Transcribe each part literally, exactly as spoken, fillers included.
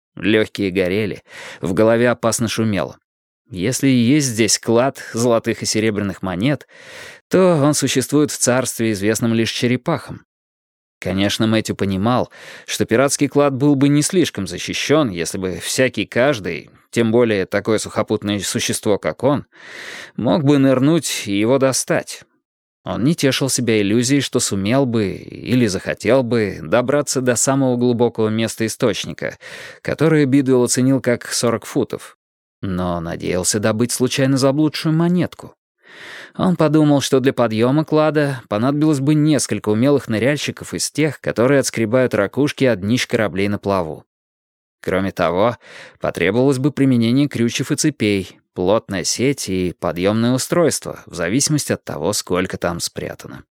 Легкие горели, в голове опасно шумело. Если и есть здесь клад золотых и серебряных монет, то он существует в царстве, известном лишь черепахам. Конечно, Мэтью понимал, что пиратский клад был бы не слишком защищен, если бы всякий каждый, тем более такое сухопутное существо, как он, мог бы нырнуть и его достать. Он не тешил себя иллюзией, что сумел бы или захотел бы добраться до самого глубокого места источника, которое Бидуэлл оценил как сорок футов, но надеялся добыть случайно заблудшую монетку. Он подумал, что для подъема клада понадобилось бы несколько умелых ныряльщиков из тех, которые отскребают ракушки от днищ кораблей на плаву. Кроме того, потребовалось бы применение крючев и цепей, плотная сеть и подъемное устройство, в зависимости от того, сколько там спрятано.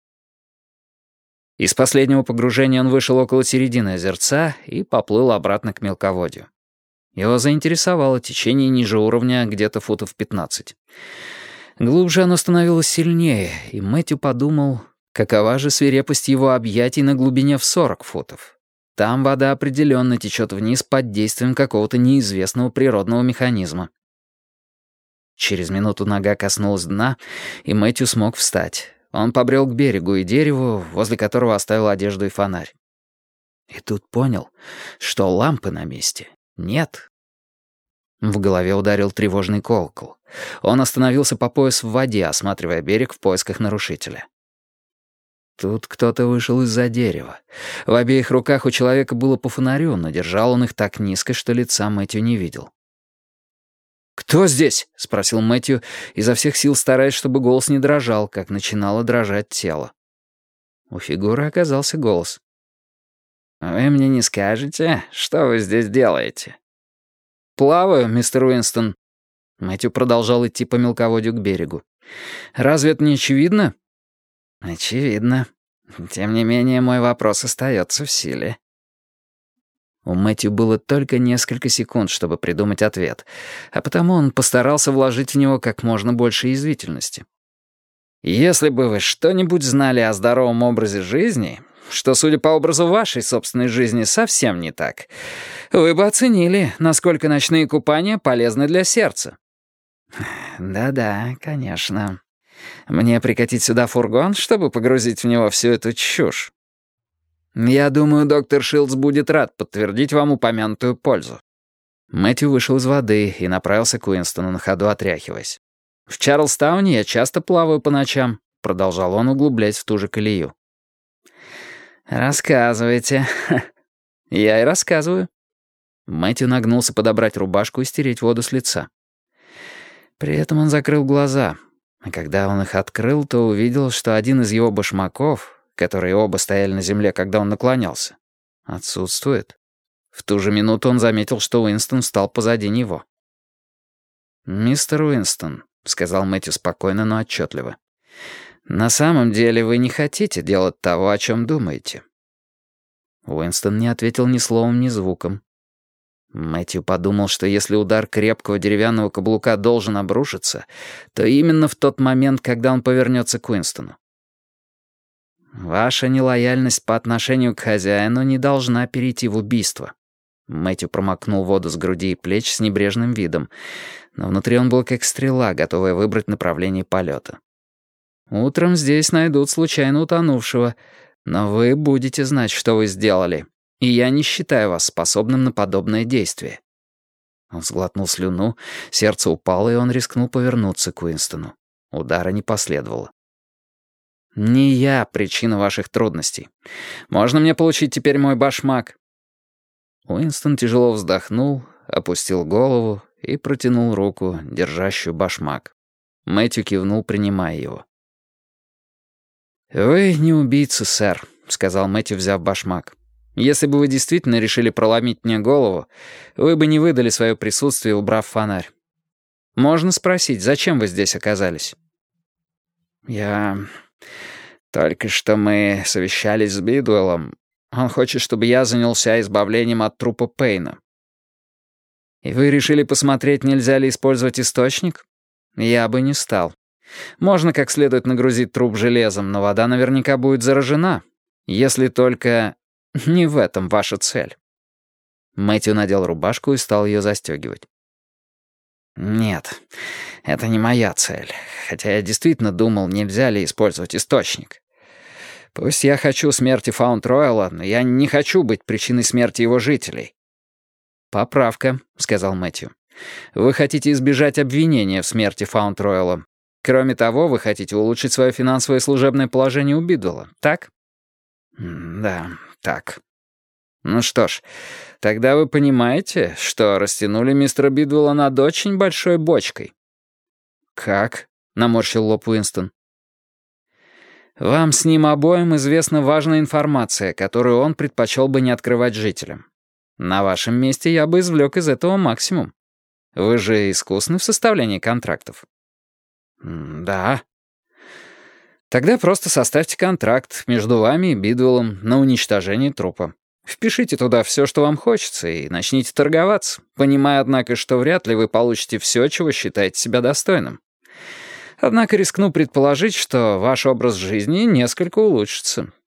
Из последнего погружения он вышел около середины озерца и поплыл обратно к мелководью. Его заинтересовало течение ниже уровня где-то футов пятнадцать. Глубже оно становилось сильнее, и Мэтью подумал, какова же свирепость его объятий на глубине в сорок футов. Там вода определенно течет вниз под действием какого-то неизвестного природного механизма. Через минуту нога коснулась дна, и Мэтью смог встать. Он побрел к берегу и дереву, возле которого оставил одежду и фонарь. И тут понял, что лампы на месте нет. В голове ударил тревожный колокол. Он остановился по пояс в воде, осматривая берег в поисках нарушителя. Тут кто-то вышел из-за дерева. В обеих руках у человека было по фонарю, но держал он их так низко, что лица Мэтью не видел. «Кто здесь?» — спросил Мэтью, изо всех сил стараясь, чтобы голос не дрожал, как начинало дрожать тело. У фигуры оказался голос. «Вы мне не скажете, что вы здесь делаете?» «Плаваю, мистер Уинстон». Мэтью продолжал идти по мелководью к берегу. «Разве это не очевидно?» «Очевидно. Тем не менее, мой вопрос остается в силе». У Мэтью было только несколько секунд, чтобы придумать ответ, а потому он постарался вложить в него как можно больше язвительности. «Если бы вы что-нибудь знали о здоровом образе жизни, что, судя по образу вашей собственной жизни, совсем не так, вы бы оценили, насколько ночные купания полезны для сердца». «Да-да, конечно. Мне прикатить сюда фургон, чтобы погрузить в него всю эту чушь?» «Я думаю, доктор Шилдс будет рад подтвердить вам упомянутую пользу». Мэтью вышел из воды и направился к Уинстону, на ходу отряхиваясь. «В Чарльстауне я часто плаваю по ночам», — продолжал он, углубляясь в ту же колею. «Рассказывайте». «Я и рассказываю». Мэтью нагнулся подобрать рубашку и стереть воду с лица. При этом он закрыл глаза, а когда он их открыл, то увидел, что один из его башмаков, которые оба стояли на земле, когда он наклонялся, отсутствует. В ту же минуту он заметил, что Уинстон встал позади него. «Мистер Уинстон», — сказал Мэтью спокойно, но отчетливо, «на самом деле вы не хотите делать того, о чем думаете». Уинстон не ответил ни словом, ни звуком. Мэтью подумал, что если удар крепкого деревянного каблука должен обрушиться, то именно в тот момент, когда он повернется к Уинстону. «Ваша нелояльность по отношению к хозяину не должна перейти в убийство». Мэтью промокнул воду с груди и плеч с небрежным видом, но внутри он был как стрела, готовая выбрать направление полета. «Утром здесь найдут случайно утонувшего, но вы будете знать, что вы сделали, и я не считаю вас способным на подобное действие». Он сглотнул слюну, сердце упало, и он рискнул повернуться к Уинстону. Удара не последовало. «Не я причина ваших трудностей. Можно мне получить теперь мой башмак?» Уинстон тяжело вздохнул, опустил голову и протянул руку, держащую башмак. Мэтью кивнул, принимая его. «Вы не убийца, сэр», — сказал Мэтью, взяв башмак. «Если бы вы действительно решили проломить мне голову, вы бы не выдали свое присутствие, убрав фонарь. Можно спросить, зачем вы здесь оказались?» «Я... Только что мы совещались с Бидуэллом. Он хочет, чтобы я занялся избавлением от трупа Пейна». «И вы решили посмотреть, нельзя ли использовать источник? Я бы не стал. Можно как следует нагрузить труп железом, но вода наверняка будет заражена. Если только... не в этом ваша цель». Мэтью надел рубашку и стал ее застегивать. «Нет, это не моя цель. Хотя я действительно думал, нельзя ли использовать источник. Пусть я хочу смерти Фаунд-Ройла, но я не хочу быть причиной смерти его жителей». «Поправка», — сказал Мэтью. «Вы хотите избежать обвинения в смерти Фаунд-Ройла. Кроме того, вы хотите улучшить свое финансовое и служебное положение у Бидвелла, так?» «Да, так». «Ну что ж, тогда вы понимаете, что растянули мистера Бидвелла над очень большой бочкой». «Как?» — наморщил лоб Уинстон. «Вам с ним обоим известна важная информация, которую он предпочел бы не открывать жителям. На вашем месте я бы извлек из этого максимум. Вы же искусны в составлении контрактов». «Да». «Тогда просто составьте контракт между вами и Бидвеллом на уничтожение трупа. Впишите туда все, что вам хочется, и начните торговаться, понимая, однако, что вряд ли вы получите все, чего считаете себя достойным. Однако рискну предположить, что ваш образ жизни несколько улучшится.